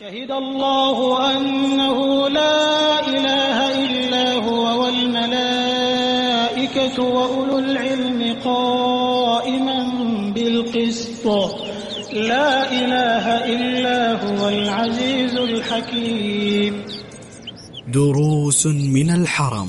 شهد الله أنه لا إله إلا هو والملائكة وأولو العلم قائما بالقسط لا إله إلا هو العزيز الحكيم. دروس من الحرم.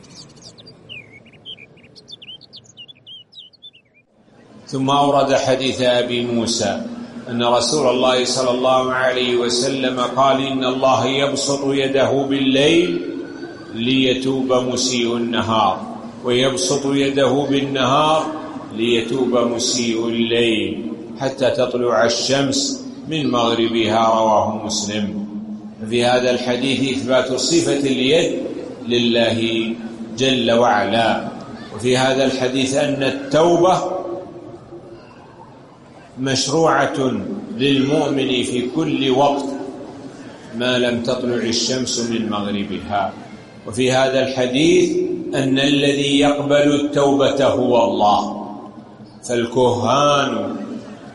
ثم أورد حديث أبي موسى أن رسول الله صلى الله عليه وسلم قال: إن الله يبسط يده بالليل ليتوب مسيء النهار، ويبسط يده بالنهار ليتوب مسيء الليل حتى تطلع الشمس من مغربها. رواه مسلم. في هذا الحديث إثبات صفة اليد لله جل وعلا. وفي هذا الحديث أن التوبة مشروعة للمؤمن في كل وقت ما لم تطلع الشمس من مغربها. وفي هذا الحديث أن الذي يقبل التوبة هو الله، فالكهان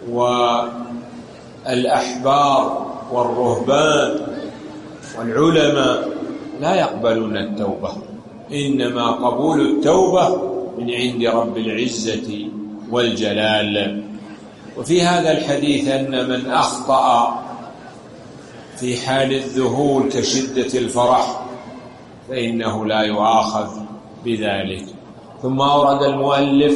والأحبار والرهبان والعلماء لا يقبلون التوبة، إنما قبول التوبة من عند رب العزة والجلال. وفي هذا الحديث أن من أخطأ في حال الذهول كشدة الفرح فإنه لا يؤاخذ بذلك. ثم أورد المؤلف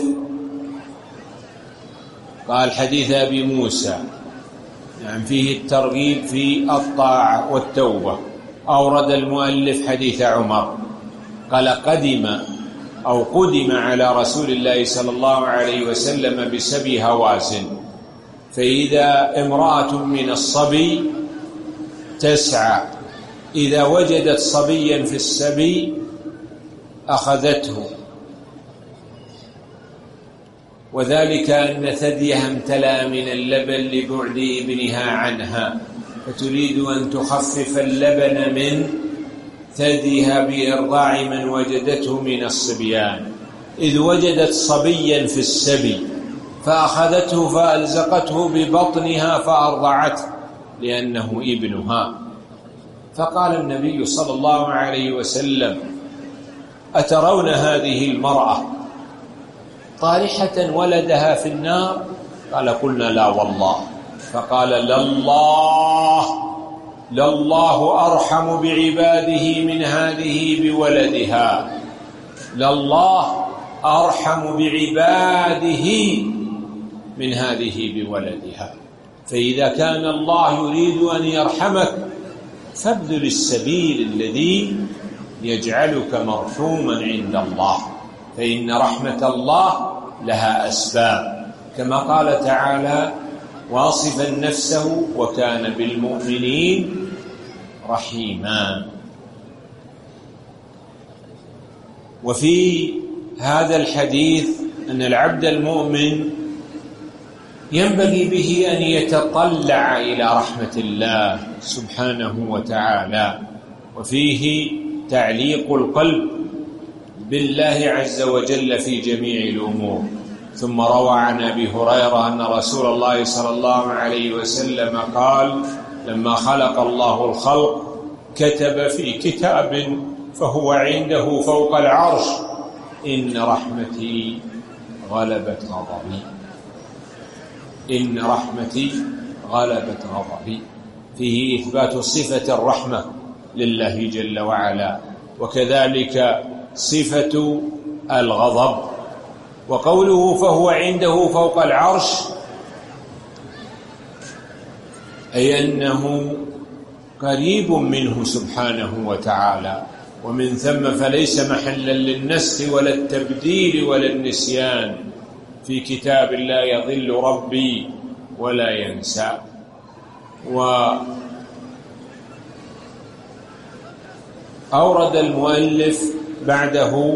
قال: حديث أبي موسى فيه الترغيب في الطاعة والتوبة. أورد المؤلف حديث عمر قال: قدم على رسول الله صلى الله عليه وسلم بسبي هوازن، فإذا امرأة من الصبي تسعى، إذا وجدت صبيا في السبي أخذته، وذلك أن ثديها امتلأ من اللبن لبعد ابنها عنها، فتريد أن تخفف اللبن من ثديها بإرضاع من وجدته من الصبيان، إذ وجدت صبيا في السبي فأخذته فألزقته ببطنها فأرضعته لأنه ابنها. فقال النبي صلى الله عليه وسلم: أترون هذه المرأة طارحة ولدها في النار؟ قال: قلنا لا والله. فقال: لله أرحم بعباده من هذه بولدها، لله أرحم بعباده من هذه بولدها. فإذا كان الله يريد أن يرحمك فابذل السبيل الذي يجعلك مرحوما عند الله، فإن رحمة الله لها أسباب، كما قال تعالى واصفا نفسه: وكان بالمؤمنين رحيما. وفي هذا الحديث أن العبد المؤمن ينبغي به أن يتطلع إلى رحمة الله سبحانه وتعالى، وفيه تعليق القلب بالله عز وجل في جميع الأمور. ثم روى عن أبي هريرة أن رسول الله صلى الله عليه وسلم قال: لما خلق الله الخلق كتب في كتاب فهو عنده فوق العرش: إن رحمتي غلبت غضبي، إن رحمتي غلبت غضبي. فيه إثبات صفة الرحمة لله جل وعلا، وكذلك صفة الغضب. وقوله فهو عنده فوق العرش أي أنه قريب منه سبحانه وتعالى، ومن ثم فليس محلا للنسخ ولا التبديل ولا النسيان. في كتاب لا يضل ربي ولا ينسى. وأورد المؤلف بعده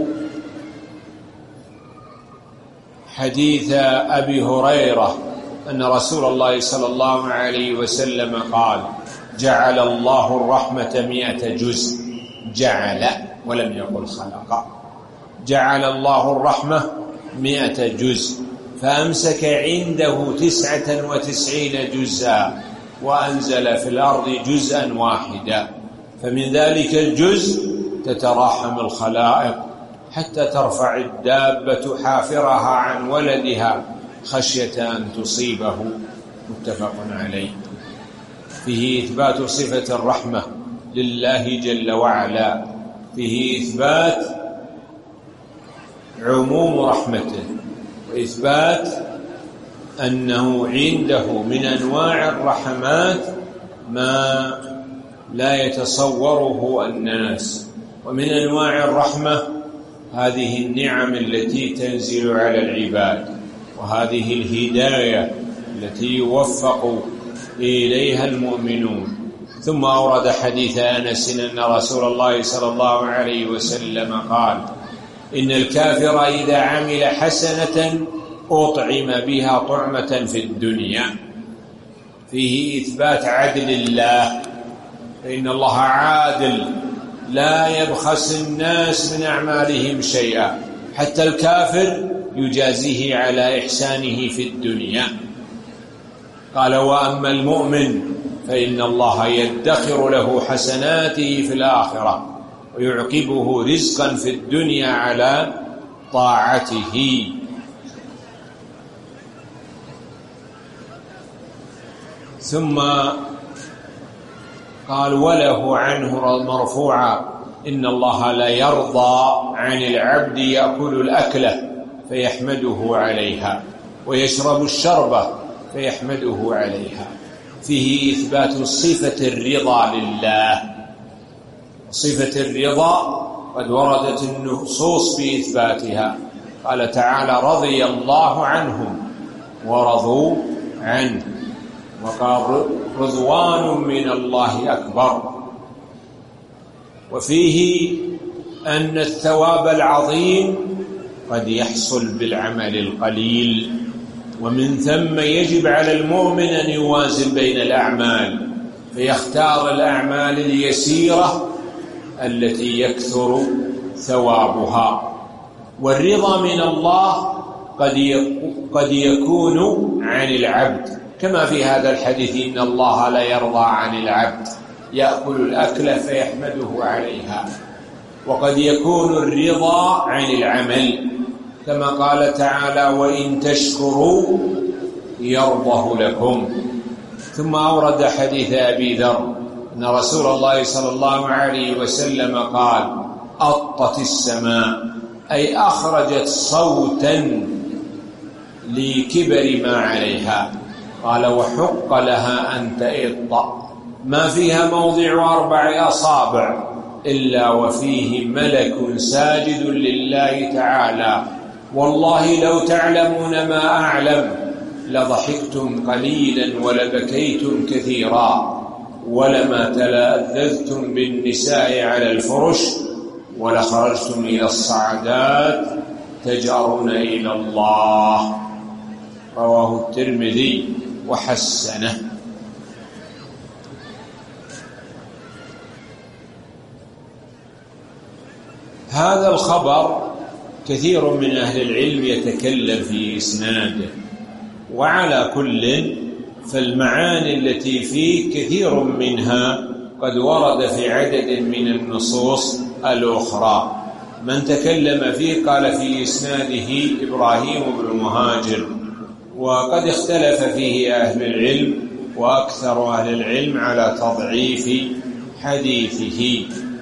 حديث أبي هريرة أن رسول الله صلى الله عليه وسلم قال: جعل الله الرحمة 100 جزء، جعل ولم يقل خلق، جعل الله الرحمة 100 جزء، فأمسك عنده 99 جزءا وأنزل في الأرض جزءا واحدا، فمن ذلك الجزء تتراحم الخلائق حتى ترفع الدابة حافرها عن ولدها خشية أن تصيبه. متفق عليه. فيه إثبات صفة الرحمة لله جل وعلا، فيه إثبات عموم رحمته، وإثبات أنه عنده من أنواع الرحمات ما لا يتصوره الناس. ومن أنواع الرحمة هذه النعم التي تنزل على العباد، وهذه الهداية التي يوفق إليها المؤمنون. ثم أورد حديث أنس أن رسول الله صلى الله عليه وسلم قال: إن الكافر إذا عمل حسنة أطعم بها طعمة في الدنيا. فيه إثبات عدل الله، فإن الله عادل لا يبخس الناس من أعمالهم شيئا، حتى الكافر يجازيه على إحسانه في الدنيا. قال: وأما المؤمن فإن الله يدخر له حسناته في الآخرة ويعقبه رزقا في الدنيا على طاعته. ثم قال: وله عنه مرفوعا: إن الله لا يرضى عن العبد يأكل الأكلة فيحمده عليها ويشرب الشربة فيحمده عليها. فيه إثبات صفة الرضا لله. صفة الرضا قد وردت النصوص بإثباتها. قال تعالى: رضي الله عنهم ورضوا عنه، وقال: رضوان من الله أكبر. وفيه أن الثواب العظيم قد يحصل بالعمل القليل، ومن ثم يجب على المؤمن أن يوازن بين الأعمال، فيختار الأعمال اليسيرة التي يكثر ثوابها. والرضا من الله قد يكون عن العبد، كما في هذا الحديث: إن الله لا يرضى عن العبد يأكل الأكل فيحمده عليها. وقد يكون الرضا عن العمل، كما قال تعالى: وإن تشكروا يرضه لكم. ثم أورد حديث أبي ذر أن رسول الله صلى الله عليه وسلم قال: أطت السماء، أي أخرجت صوتا لكبر ما عليها. قال: وحق لها أن تئط، ما فيها موضع 4 أصابع إلا وفيه ملك ساجد لله تعالى. والله لو تعلمون ما أعلم لضحكتم قليلا ولبكيتم كثيرا، ولما تلذذتم بالنساء على الفرش، ولخرجتم إلى الصعدات تجأرون إلى الله. رواه الترمذي وحسنه. هذا الخبر كثير من أهل العلم يتكلم في إسناده، وعلى كل فالمعاني التي فيه كثير منها قد ورد في عدد من النصوص الأخرى. من تكلم فيه قال في إسناده إبراهيم بن مهاجر، وقد اختلف فيه أهل العلم، وأكثر أهل العلم على تضعيف حديثه.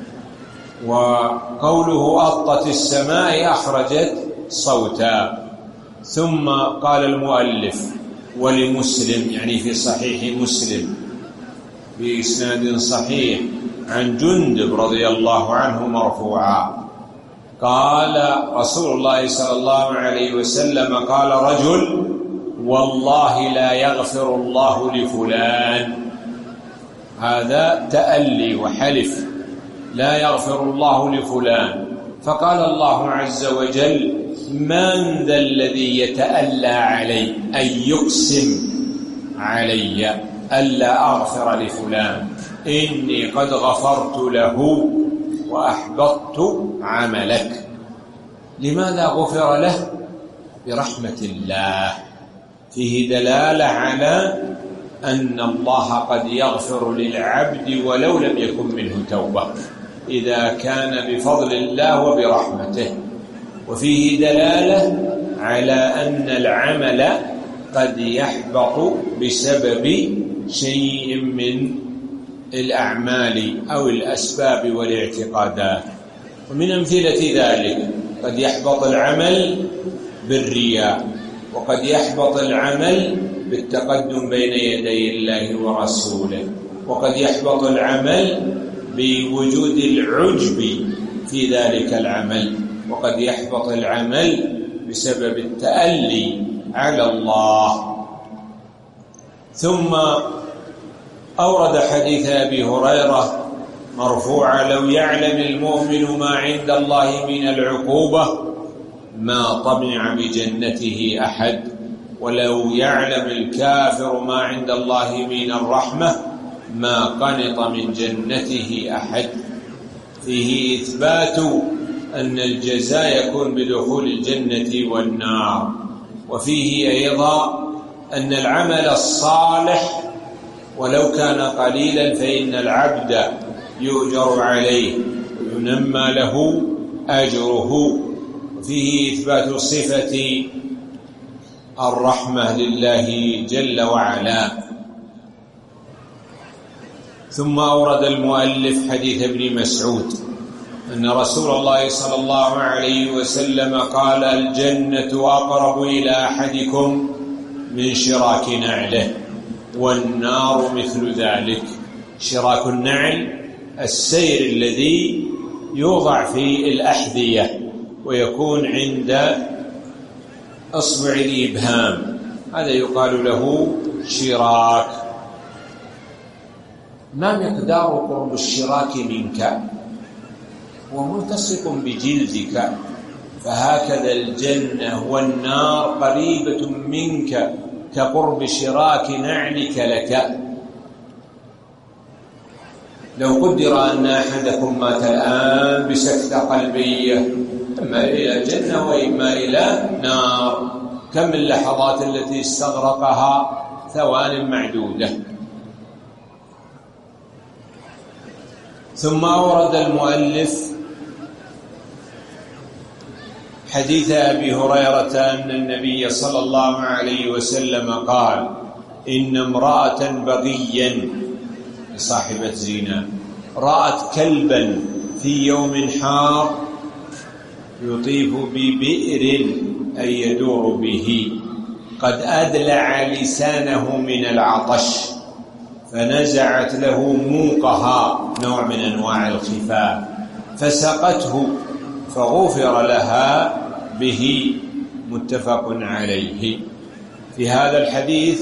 وقوله أطت السماء أخرجت صوتا. ثم قال المؤلف: ولمسلم، يعني في صحيح مسلم بإسناد صحيح عن جندب رضي الله عنه مرفوعا قال رسول الله صلى الله عليه وسلم: قال رجل: والله لا يغفر الله لفلان. هذا تألي وحلف، لا يغفر الله لفلان. فقال الله عز وجل: من ذا الذي يتألى علي، أي يقسم علي ألا أغفر لفلان؟ إني قد غفرت له وأحبطت عملك. لماذا غفر له؟ برحمة الله. فيه دلالة على أن الله قد يغفر للعبد ولو لم يكن منه توبة إذا كان بفضل الله وبرحمته. وفيه دلالة على أن العمل قد يحبط بسبب شيء من الأعمال أو الأسباب والاعتقادات. ومن أمثلة ذلك قد يحبط العمل بالرياء، وقد يحبط العمل بالتقدم بين يدي الله ورسوله، وقد يحبط العمل بوجود العجب في ذلك العمل، وقد يحبط العمل بسبب التألي على الله. ثم أورد حديث أبي هريرة مرفوعا: لو يعلم المؤمن ما عند الله من العقوبة ما طمع بجنته أحد، ولو يعلم الكافر ما عند الله من الرحمة ما قنط من جنته أحد. فيه إثبات أن الجزاء يكون بدخول الجنة والنار. وفيه أيضا أن العمل الصالح ولو كان قليلا فإن العبد يؤجر عليه وينمى له أجره. وفيه إثبات صفة الرحمة لله جل وعلا. ثم أورد المؤلف حديث ابن مسعود أن رسول الله صلى الله عليه وسلم قال: الجنة أقرب إلى أحدكم من شراك نعله، والنار مثل ذلك. شراك النعل السير الذي يوضع في الأحذية ويكون عند أصبع الإبهام، هذا يقال له شراك. ما مقدار قرب الشراك منك؟ وملتصق بجلدك، فهكذا الجنة والنار قريبة منك كقرب شراك نعلك لك. لو قدر أن أحدكم مات الآن بسكتة قلبية إما إلى جنة وإما إلى نار، كم اللحظات التي استغرقها؟ ثوان معدودة. ثم أورد المؤلف حديث أبي هريرة أن النبي صلى الله عليه وسلم قال: إن امرأة بغيا صاحبة زنا رأت كلبا في يوم حار يطيف ببئر أي يدور به قد أدلع لسانه من العطش، فنزعت له موقها، نوع من أنواع الخفاف، فسقته فغفر لها به، متفق عليه. في هذا الحديث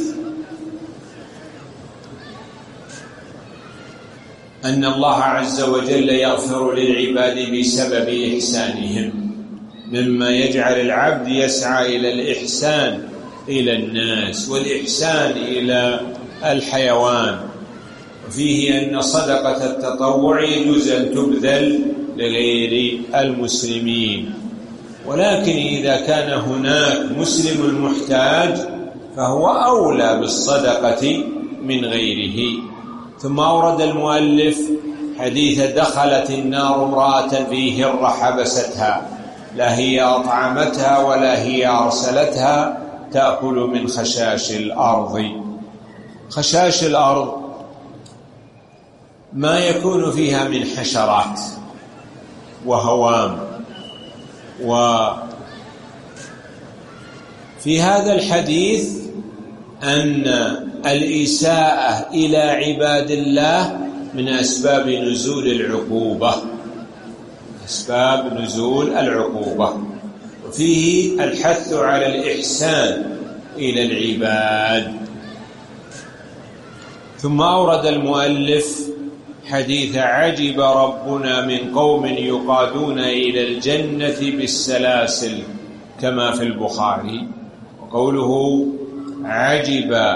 أن الله عز وجل يغفر للعباد بسبب إحسانهم، مما يجعل العبد يسعى إلى الإحسان إلى الناس والإحسان إلى الحيوان. وفيه أن صدقة التطوع يجوز أن تبذل لغير المسلمين، ولكن إذا كان هناك مسلم محتاج فهو أولى بالصدقة من غيره. ثم أورد المؤلف حديث: دخلت النار امرأة في هرة حبستها، لا هي أطعمتها ولا هي أرسلتها، تأكل من خشاش الأرض. خشاش الأرض ما يكون فيها من حشرات وهوام. وفي هذا الحديث أن الإساءة إلى عباد الله من أسباب نزول العقوبة، أسباب نزول العقوبة. وفيه الحث على الإحسان إلى العباد. ثم أورد المؤلف حديث: عجب ربنا من قوم يقادون إلى الجنة بالسلاسل، كما في البخاري. وقوله عجب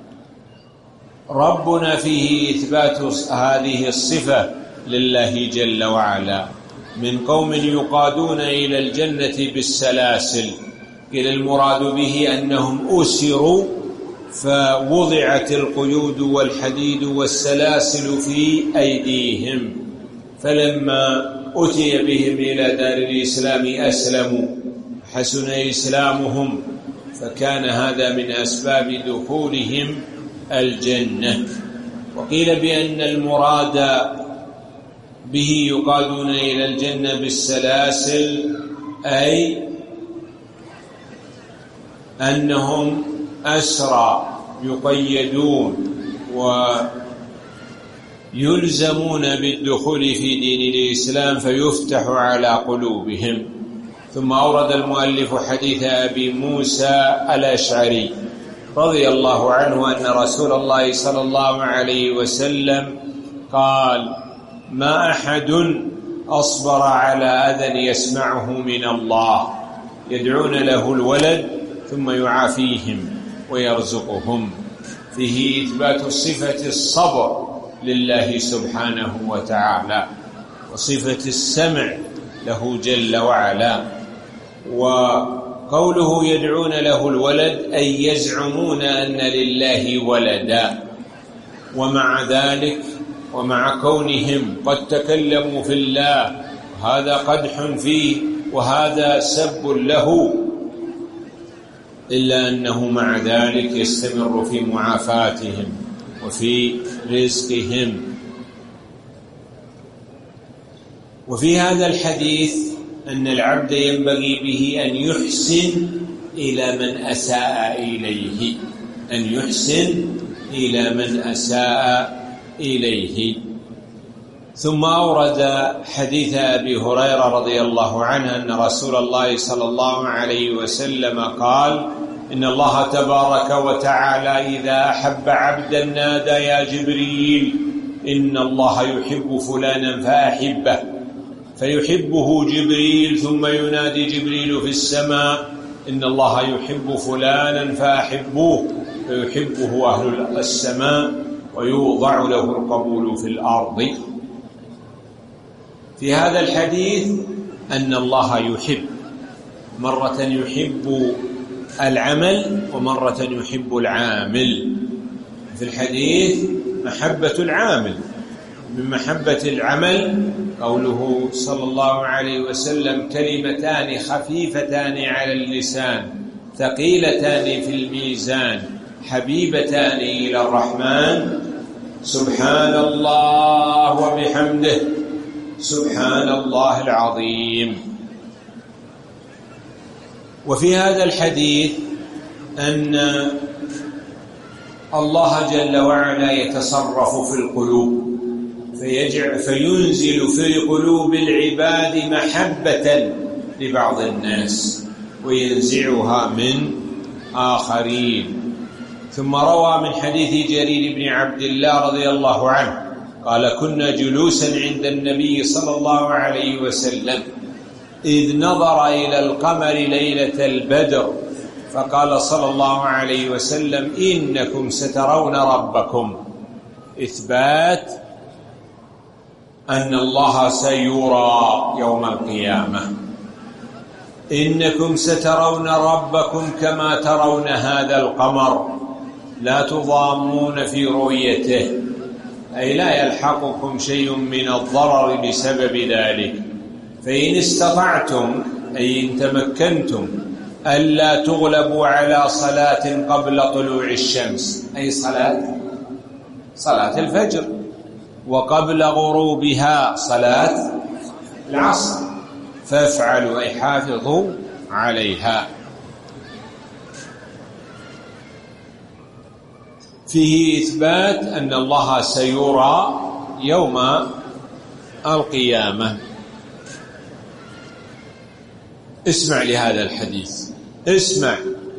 ربنا فيه إثبات هذه الصفة لله جل وعلا، من قوم يقادون إلى الجنة بالسلاسل. قيل المراد به أنهم أسروا فوضعت القيود والحديد والسلاسل في أيديهم، فلما أتي بهم إلى دار الإسلام أسلموا، حسن إسلامهم، فكان هذا من أسباب دخولهم الجنة. وقيل بأن المراد به يقادون إلى الجنة بالسلاسل، أي أنهم أسرى يقيدون ويلزمون بالدخول في دين الإسلام فيفتح على قلوبهم. ثم أورد المؤلف حديث أبي موسى الأشعري رضي الله عنه أن رسول الله صلى الله عليه وسلم قال: ما أحد أصبر على أذى يسمعه من الله يدعون له الولد ثم يعافيهم ويرزقهم. فيه إثبات صفة الصبر لله سبحانه وتعالى، وصفة السمع له جل وعلا. وقوله يدعون له الولد أي يزعمون أن لله ولدا، ومع ذلك ومع كونهم قد تكلموا في الله وهذا قدح فيه وهذا سب له، إلا أنه مع ذلك يستمر في معافاتهم وفي رزقهم. وفي هذا الحديث أن العبد ينبغي به أن يحسن إلى من أساء إليه، أن يحسن إلى من أساء إليه. ثم أورد حديث أبي هريرة رضي الله عنه أن رسول الله صلى الله عليه وسلم قال: إن الله تبارك وتعالى إذا أحب عبدا نادى يا جبريل إن الله يحب فلانا فأحبه، فيحبه جبريل، ثم ينادي جبريل في السماء إن الله يحب فلانا فأحبوه، فيحبه أهل السماء ويوضع له القبول في الأرض. في هذا الحديث أن الله يحب، مرة يحب العمل ومرة يحب العامل. في الحديث محبة العامل، من محبة العمل قوله صلى الله عليه وسلم: كلمتان خفيفتان على اللسان ثقيلتان في الميزان حبيبتان إلى الرحمن سبحان الله وبحمده سبحان الله العظيم. وفي هذا الحديث أن الله جل وعلا يتصرف في القلوب فينزل في قلوب العباد محبة لبعض الناس وينزعها من آخرين. ثم روى من حديث جرير بن عبد الله رضي الله عنه قال: كنا جلوسا عند النبي صلى الله عليه وسلم إذ نظر إلى القمر ليلة البدر فقال صلى الله عليه وسلم: إنكم سترون ربكم. إثبات أن الله سيرى يوم القيامة. إنكم سترون ربكم كما ترون هذا القمر لا تضامون في رؤيته، أي لا يلحقكم شيء من الضرر بسبب ذلك. فإن استطعتم أي إن تمكنتم ألا تغلبوا على صلاة قبل طلوع الشمس، أي صلاة الفجر، وقبل غروبها صلاة العصر، فافعلوا أي حافظوا عليها. فيه إثبات أن الله سيرى يوم القيامة. اسمع لهذا الحديث، اسمع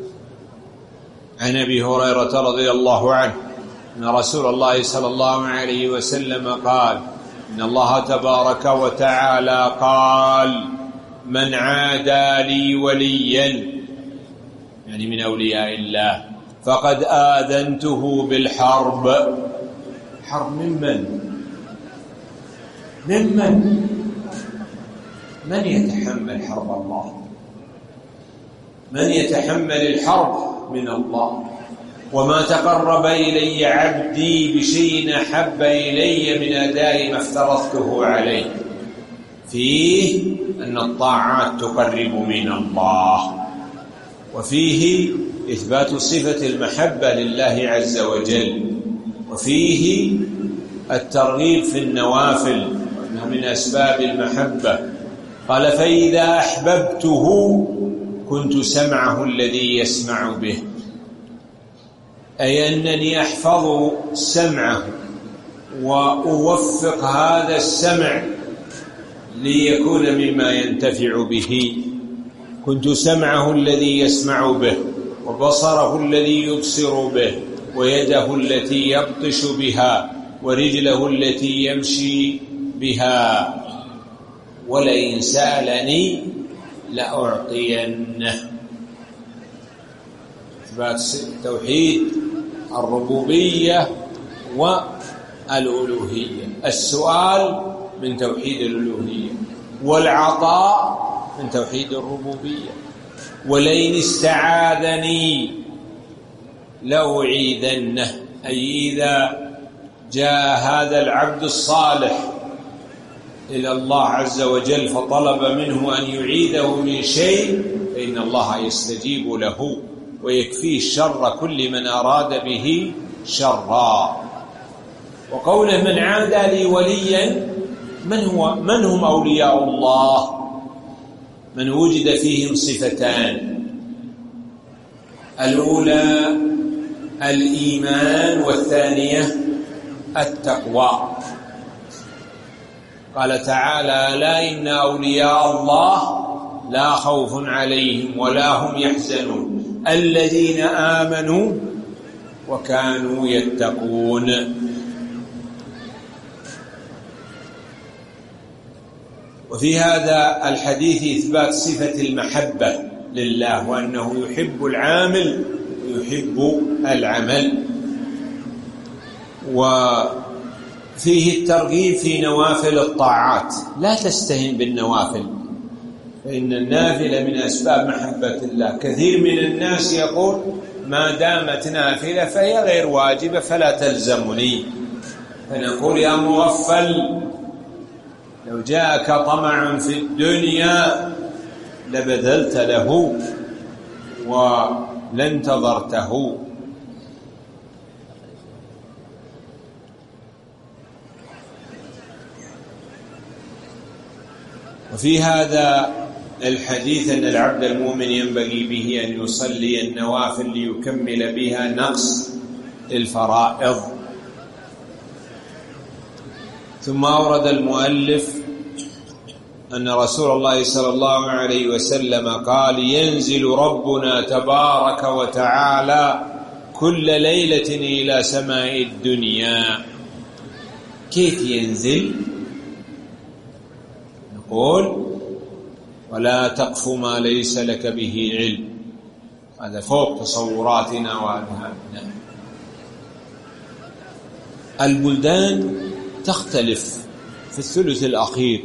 عن أبي هريرة رضي الله عنه أن رسول الله صلى الله عليه وسلم قال: إن الله تبارك وتعالى قال: من عادى لي وليا، يعني من أولياء الله، فقد آذنته بالحرب. حرب من يتحمل حرب الله؟ من يتحمل الحرب من الله؟ وما تقرب إلي عبدي بشيء أحب إلي من أداء ما افترضته عليه. فيه أن الطاعات تقرب من الله، وفيه إثبات صفة المحبة لله عز وجل، وفيه الترغيب في النوافل وأنها من أسباب المحبة. قال فإذا أحببته كنت سمعه الذي يسمع به، أي أنني أحفظ سمعه وأوفق هذا السمع ليكون مما ينتفع به. كنت سمعه الذي يسمع به، وبصره الذي يبصر به، ويده التي يبطش بها، ورجله التي يمشي بها، ولئن سألني لأعطينه. إثبات توحيد الربوبية والألوهية. السؤال من توحيد الألوهية، والعطاء من توحيد الربوبية. ولئن استعاذني لأعيذنه، أي إذا جاء هذا العبد الصالح إلى الله عز وجل فطلب منه أن يعيذه من شيء فإن الله يستجيب له ويكفيه شر كل من أراد به شرا. وقوله من عادى لي وليا، من هم أولياء الله؟ من وجد فيهم صفتان: الأولى الإيمان، والثانية التقوى. قال تعالى: لا إن أولياء الله لا خوف عليهم ولا هم يحزنون الذين آمنوا وكانوا يتقون. وفي هذا الحديث إثبات صفة المحبة لله، وأنه يحب العامل ويحب العمل. وفيه الترغيب في نوافل الطاعات، لا تستهن بالنوافل، فإن النافلة من أسباب محبة الله. كثير من الناس يقول ما دامت نافلة فهي غير واجبة فلا تلزمني. فنقول يا مغفل، لو جاءك طمع في الدنيا لبذلت له ولانتظرته. وفي هذا الحديث أن العبد المؤمن ينبغي به أن يصلي النوافل ليكمل بها نقص الفرائض. ثم أورد المؤلف أن رسول الله صلى الله عليه وسلم قال: ينزل ربنا تبارك وتعالى كل ليلة إلى سماء الدنيا. كيف ينزل؟ نقول: ولا تقف ما ليس لك به علم. هذا فوق تصوراتنا وأذهاننا. البلدان تختلف في الثلث الأخير.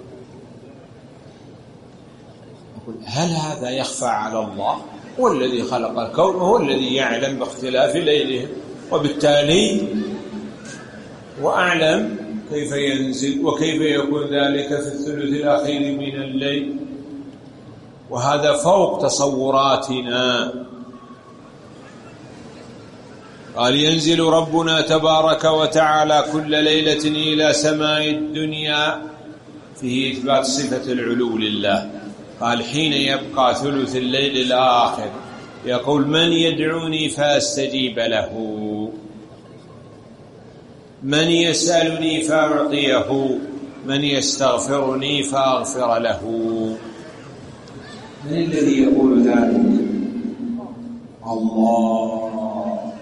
نقول: هل هذا يخفى على الله؟ هو الذي خلق الكون وهو الذي يعلم باختلاف ليله، وبالتالي وأعلم كيف ينزل وكيف يكون ذلك في الثلث الأخير من الليل، وهذا فوق تصوراتنا. قال: ينزل ربنا تبارك وتعالى كل ليلة إلى سماء الدنيا، فيه إثبات صفة العلو لله. قال: حين يبقى ثلث الليل الآخر يقول: من يدعوني فأستجيب له، من يسألني فأعطيه، من يستغفرني فأغفر له. من الذي يقول ذلك؟ الله.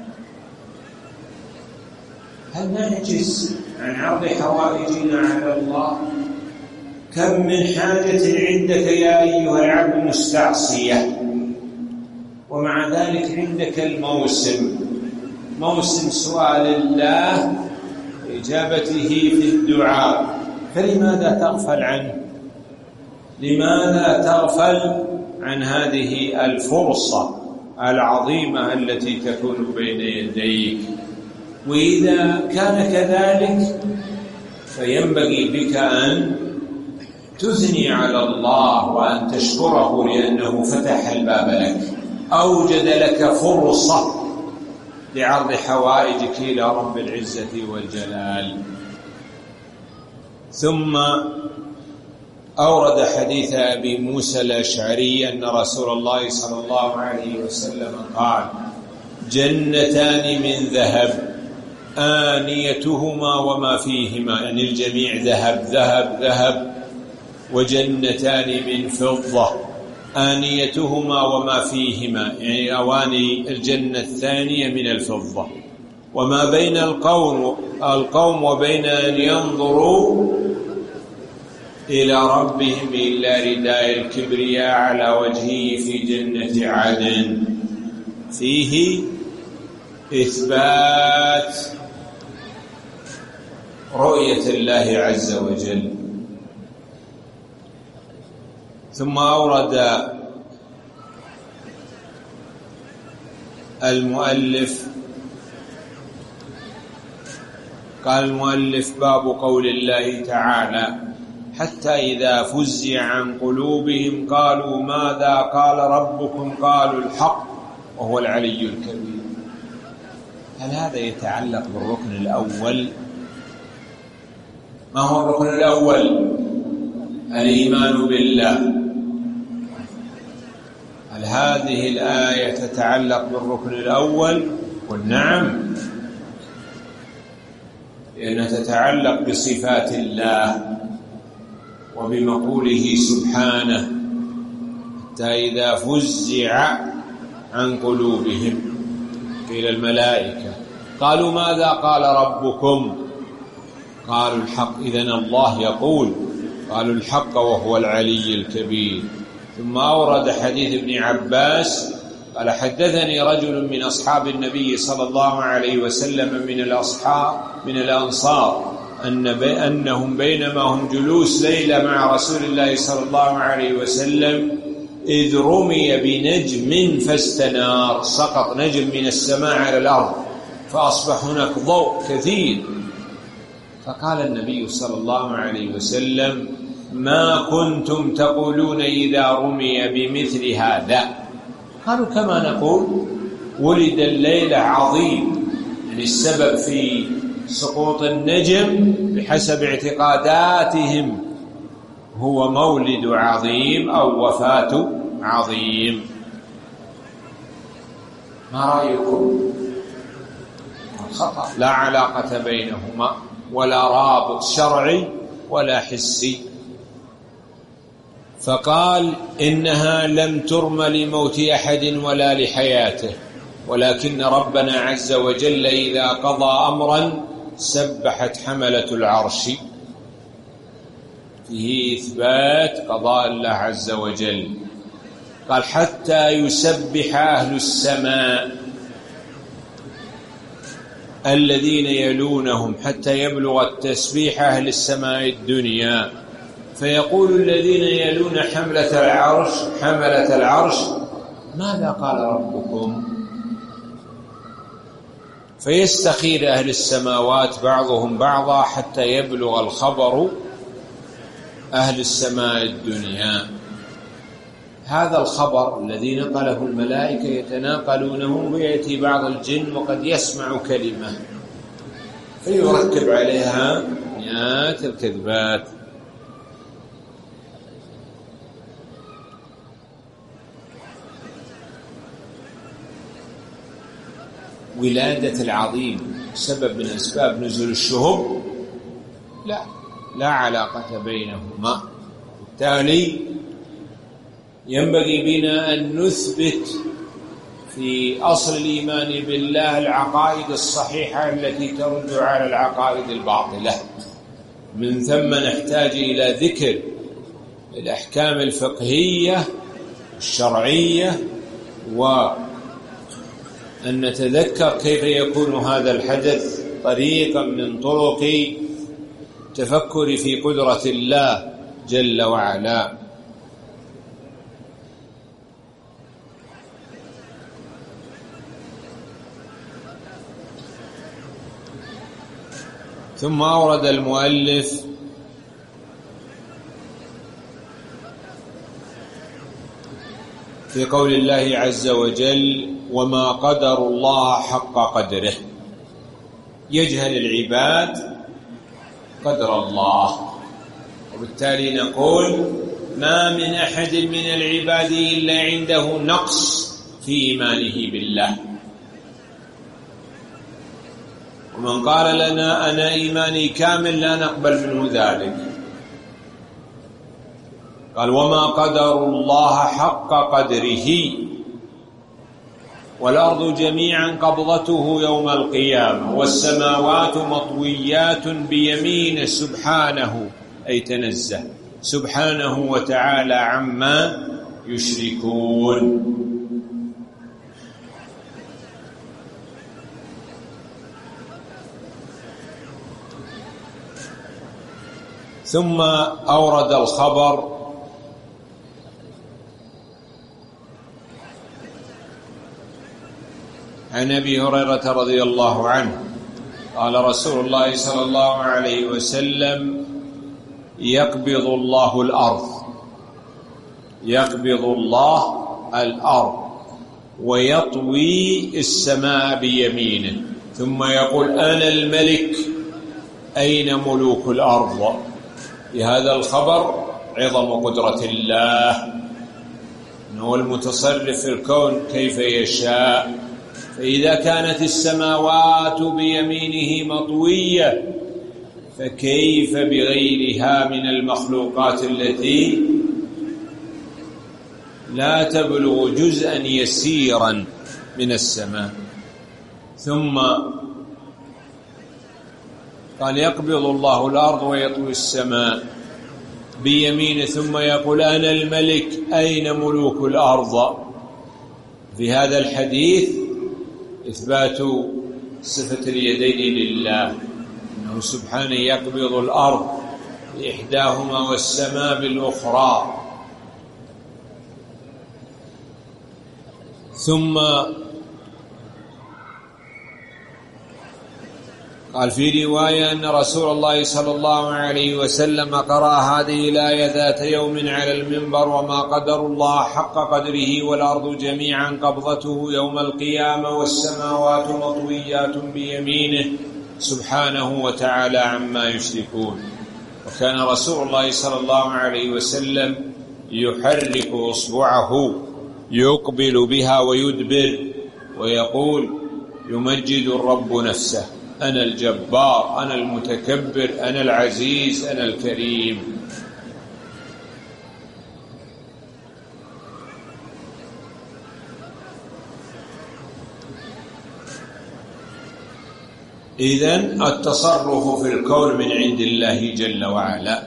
هل نعجز عن عرض حوائجنا على الله؟ كم من حاجة عندك يا أيها العبد مستعصية، ومع ذلك عندك الموسم، موسم سؤال الله إجابته في الدعاء، فلماذا تغفل عنه؟ لماذا تغفل عن هذه الفرصة العظيمة التي تكون بين يديك. وإذا كان كذلك فينبغي بك أن تثني على الله وأن تشكره لأنه فتح الباب لك، أوجد لك فرصة لعرض حوائجك إلى رب العزة والجلال. ثم أورد حديث أبي موسى الأشعري أن رسول الله صلى الله عليه وسلم قال: جنتان من ذهب آنيتهما وما فيهما، يعني الجميع ذهب ذهب ذهب، وجنتان من فضة آنيتهما وما فيهما، يعني أواني الجنة الثانية من الفضة، وما بين القوم وبين أن ينظروا إلى ربهم إلا رداء الكبرياء على وجهه في جنة عدن. فيه إثبات رؤية الله عز وجل. ثم أورد المؤلف، قال المؤلف: باب قول الله تعالى: حتى إذا فزع عن قلوبهم قالوا ماذا قال ربكم قالوا الحق وهو العلي الكبير. هل هذا يتعلق بالركن الأول؟ ما هو الركن الأول؟ الإيمان بالله. هل هذه الآية تتعلق بالركن الأول؟ قل نعم، لأنها تتعلق بصفات الله وبمقوله سبحانه: حتى إذا فزع عن قلوبهم، قيل الملائكة، قالوا ماذا قال ربكم قالوا الحق. إذن الله يقول قالوا الحق وهو العلي الكبير. ثم أورد حديث ابن عباس قال: حدثني رجل من أصحاب النبي صلى الله عليه وسلم من الأنصار أنهم بينما هم جلوس ليلة مع رسول الله صلى الله عليه وسلم إذ رمي بنجم فاستنار، سقط نجم من السماء على الأرض فأصبح هناك ضوء كثير. فقال النبي صلى الله عليه وسلم: ما كنتم تقولون إذا رمي بمثل هذا؟ قالوا: كما نقول ولد الليلة عظيم، يعني السبب في سقوط النجم بحسب اعتقاداتهم هو مولد عظيم أو وفاة عظيم. ما رأيكم؟ خطأ، لا علاقة بينهما ولا رابط شرعي ولا حسي. فقال: إنها لم ترم لموت أحد ولا لحياته، ولكن ربنا عز وجل إذا قضى أمرا سبحت حملة العرش. فيه إثبات قضاء الله عز وجل. قال: حتى يسبح أهل السماء الذين يلونهم، حتى يبلغ التسبيح أهل السماء الدنيا، فيقول الذين يلون حملة العرش ماذا قال ربكم؟ فيستخير أهل السماوات بعضهم بعضا حتى يبلغ الخبر أهل السماء الدنيا. هذا الخبر الذي نقله الملائكة يتناقلونه، ويأتي بعض الجن وقد يسمع كلمة فيركب عليها مئات الكذبات. ولادة العظيم سبب من أسباب نزول الشهب؟ لا علاقة بينهما. بالتالي ينبغي بنا أن نثبت في أصل الإيمان بالله العقائد الصحيحة التي ترد على العقائد الباطلة. من ثم نحتاج إلى ذكر الأحكام الفقهية الشرعية، وأن نتذكر كيف يكون هذا الحدث طريقا من طرق التفكر في قدرة الله جل وعلا. ثم أورد المؤلف في قول الله عز وجل: وما قدر الله حق قدره. يجهل العباد قدر الله، وبالتالي نقول ما من أحد من العباد إلا عنده نقص في إيمانه بالله. ومن قال لنا أنا إيماني كامل لا نقبل منه ذلك. قال: وما قدر الله حق قدره والأرض جميعا قبضته يوم القيامة والسماوات مطويات بيمينه سبحانه، أي تنزه سبحانه وتعالى عما يشركون. ثم أورد الخبر عن أبي هريرة رضي الله عنه قال رسول الله صلى الله عليه وسلم: يقبض الله الأرض، يقبض الله الأرض ويطوي السماء بيمينه، ثم يقول: أنا الملك أين ملوك الأرض؟ في هذا الخبر عظم قدرة الله، أنه المتصرف في الكون كيف يشاء. فإذا كانت السماوات بيمينه مطوية فكيف بغيرها من المخلوقات التي لا تبلغ جزءا يسيرا من السماء. ثم قال: يقبض الله الأرض ويطوي السماء بيمينه، ثم يقول: أنا الملك أين ملوك الأرض؟ في هذا الحديث إثبات صفة اليدين لله، أنه سبحانه يقبض الأرض بإحداهما والسماء بالأخرى. ثم قال في رواية أن رسول الله صلى الله عليه وسلم قرأ هذه الآية ذات يوم على المنبر: وما قدر الله حق قدره والأرض جميعا قبضته يوم القيامة والسماوات مطويات بيمينه سبحانه وتعالى عما يشركون. وكان رسول الله صلى الله عليه وسلم يحرك إصبعه يقبل بها ويدبر ويقول: يمجد الرب نفسه، أنا الجبار، أنا المتكبر، أنا العزيز، أنا الكريم. إذن التصرف في الكون من عند الله جل وعلا.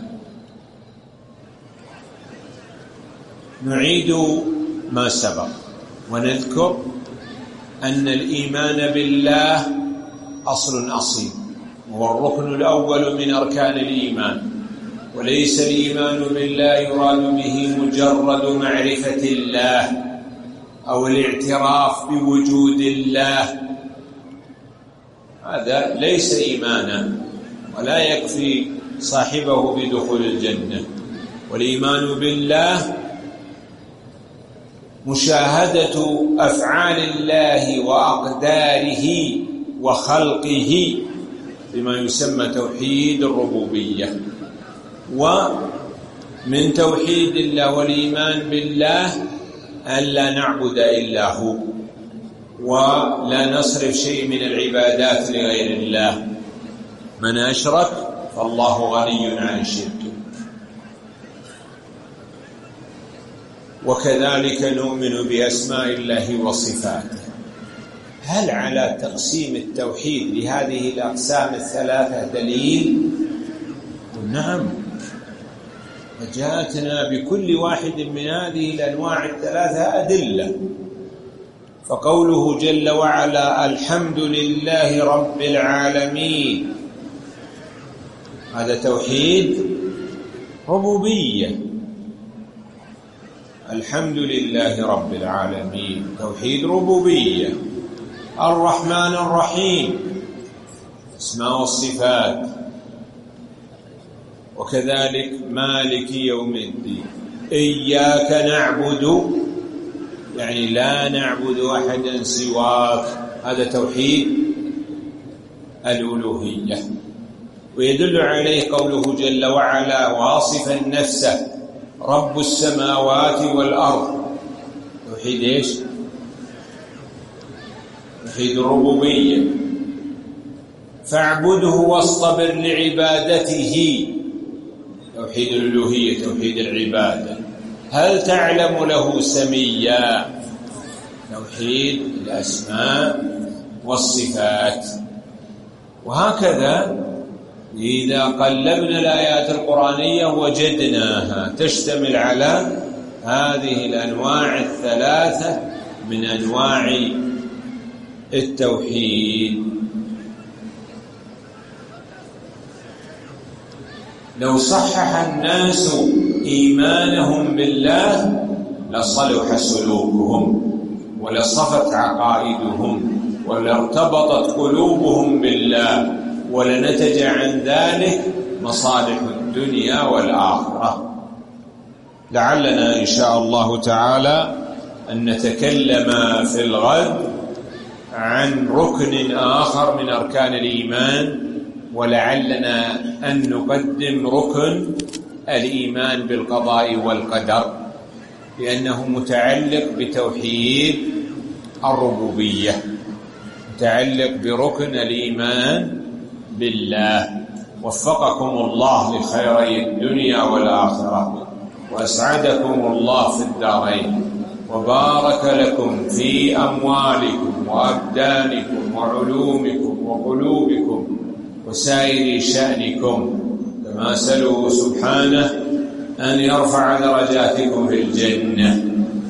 نعيد ما سبق ونذكر أن الإيمان بالله أصل أصيل، وهو الركن الأول من أركان الإيمان، وليس الإيمان بالله يراد به مجرد معرفة الله أو الاعتراف بوجود الله، هذا ليس إيمانا ولا يكفي صاحبه بدخول الجنة. والإيمان بالله مشاهدة أفعال الله وأقداره وخلقه بما يسمى توحيد الربوبية. ومن توحيد الله والإيمان بالله أن لا نعبد إلا هو، ولا نصرف شيء من العبادات لغير الله. من أشرك فالله غني عن الشرك. وكذلك نؤمن بأسماء الله وصفاته. هل على تقسيم التوحيد لهذه الأقسام الثلاثة دليل؟ نعم، وجاءتنا بكل واحد من هذه الأنواع الثلاثة أدلة. فقوله جل وعلا: الحمد لله رب العالمين، هذا توحيد ربوبية. الحمد لله رب العالمين توحيد ربوبية. الرحمن الرحيم، اسماء والصفات. وكذلك مالك يوم الدين. إياك نعبد يعني لا نعبد أحدا سواك، هذا توحيد الألوهية. ويدل عليه قوله جل وعلا واصفا نفسه رب السماوات والأرض، توحيد إيش؟ توحيد الربوبية. فاعبده واصطبر لعبادته، توحيد الألوهية توحيد العبادة. هل تعلم له سميا، توحيد الأسماء والصفات. وهكذا إذا قلبنا الآيات القرآنية وجدناها تشتمل على هذه الأنواع الثلاثة من أنواع التوحيد. لو صحح الناس إيمانهم بالله لصلح سلوكهم ولصفت عقائدهم ولارتبطت قلوبهم بالله ولنتج عن ذلك مصالح الدنيا والآخرة. لعلنا إن شاء الله تعالى أن نتكلم في الغد عن ركن آخر من أركان الإيمان، ولعلنا أن نقدم ركن الإيمان بالقضاء والقدر، لأنه متعلق بتوحيد الربوبية، متعلق بركن الإيمان بالله. وفقكم الله لخيري الدنيا والآخرة، وأسعدكم الله في الدارين، وبارك لكم في أموالكم وأبدانكم وعلومكم وقلوبكم وسائر شأنكم، كما أسأله سبحانه أن يرفع درجاتكم في الجنة،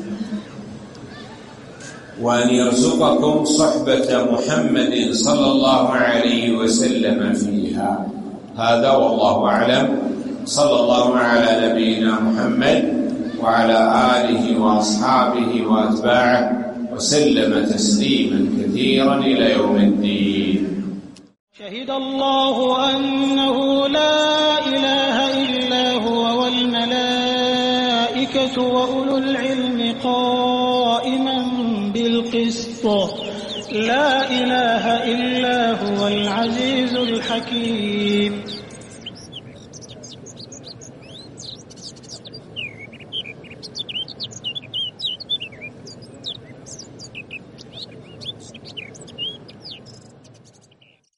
وأن يرزقكم صحبة محمد صلى الله عليه وسلم فيها. هذا والله أعلم. صلى الله على نبينا محمد وعلى آله وأصحابه وأتباعه وسلم تسليما كثيرا إلى يوم الدين. شهد الله أنه لا إله إلا هو والملائكة وأولو العلم قائما بالقسط، لا إله إلا هو العزيز الحكيم.